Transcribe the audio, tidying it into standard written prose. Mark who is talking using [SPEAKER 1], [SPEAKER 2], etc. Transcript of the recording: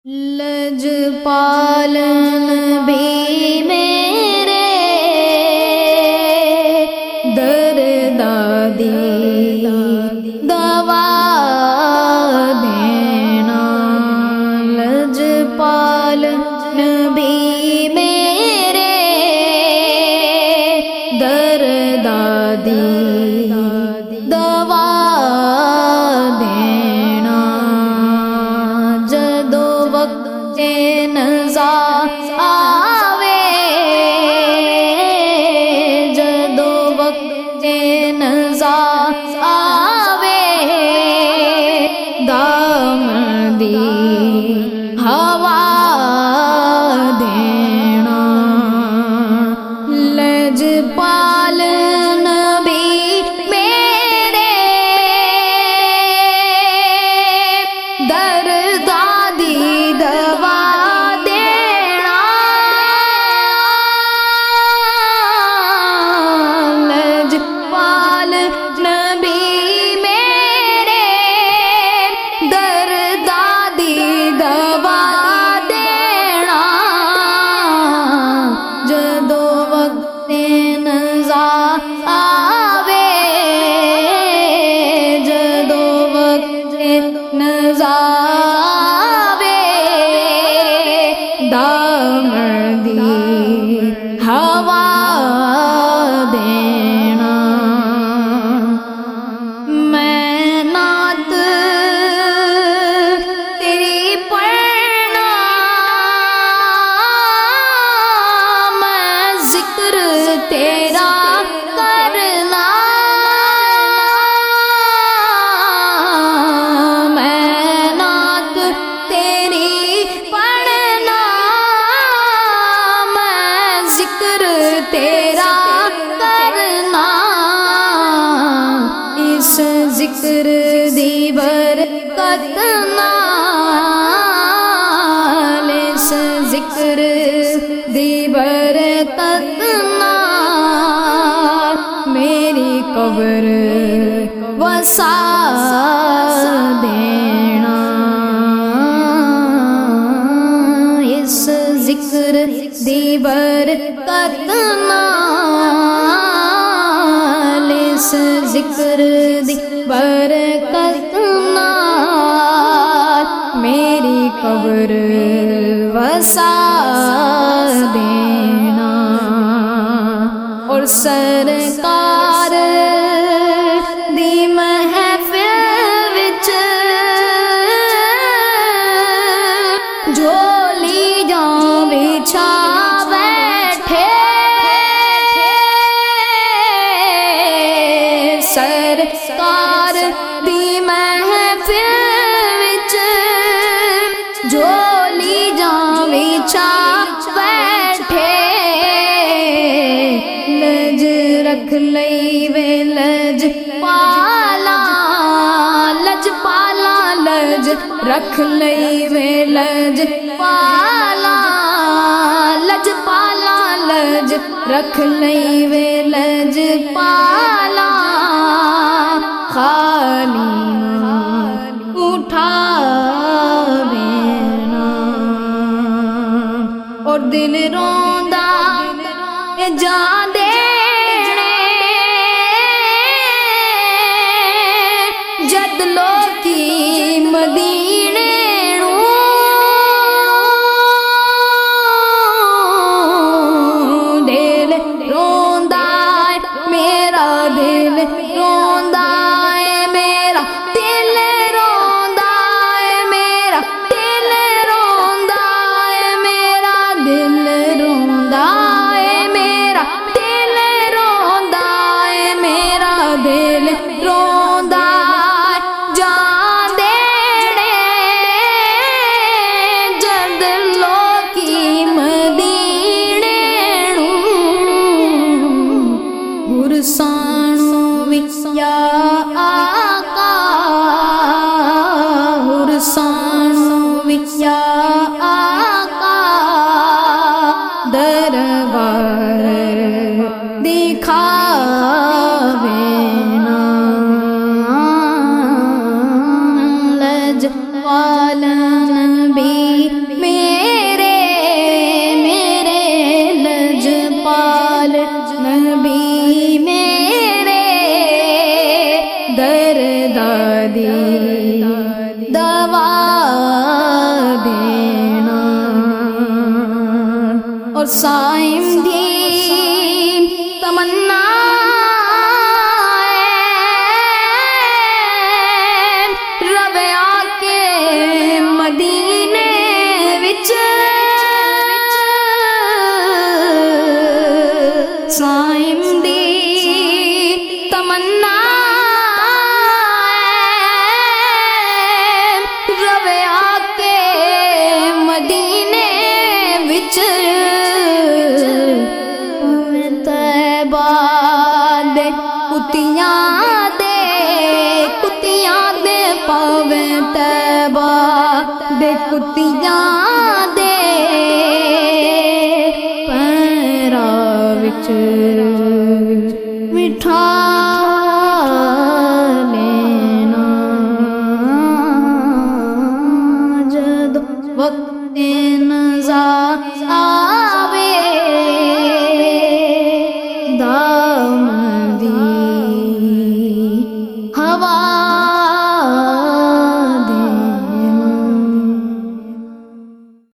[SPEAKER 1] لجپال نبی میرے درد دی دوا دینا، لجپال نبی میرے درد دی دوا دینا، جدو وقت نزا آوے، جدو وقت نزا آوے، دامن دی ہوا دینا، لجپال نبی میرے درد دی دوا دینا، لجپال نبی میرے درد دی دوا دینا، جدو وقت نزا آوے، جدو وقت نزا آوے، دامن دی ہوا دینا، میں نعت تیری پڑھنا، میں ذکر تیرا کرنا، میں نعت تیری پڑھنا، میں ذکر تیرا کرنا، اس ذکر دی برکت نال، اس ذکر دی برکت نال میری قبر وسا دینا، اس ذکر دی برکت نال، اس ذکر دی برکت نال میری قبر وسا دینا، اور سرکار دی محفل وچ جھولی جاں بچھا بیٹھے، سرکار دی محفل وچ جھولی جاں بچھا بیٹھے، لج رکھ لئی وے لج پالا، لج پالا لج رکھ لئی وے لج پالا، لج پالا لج رکھ لئی وے لج پالا، خالی اٹھا بینا، اور دل روندا جان دینے، جد لوکی مدینے دل روندا ہے میرا، دل روندا ہے میرا، دل روندا ہے میرا، دل روندا ہے میرا، دل روندا ہے میرا، صائم دی تمنا رب آ کے مدینے وچ صائم دی تمنا رب آ کے مدینے وچ طیبہ دے کتیاں دے پاوے طیبہ دے کتیاں دے پیرا وچ مٹھا لینا جد وقت نزا آوے دام دی ہوا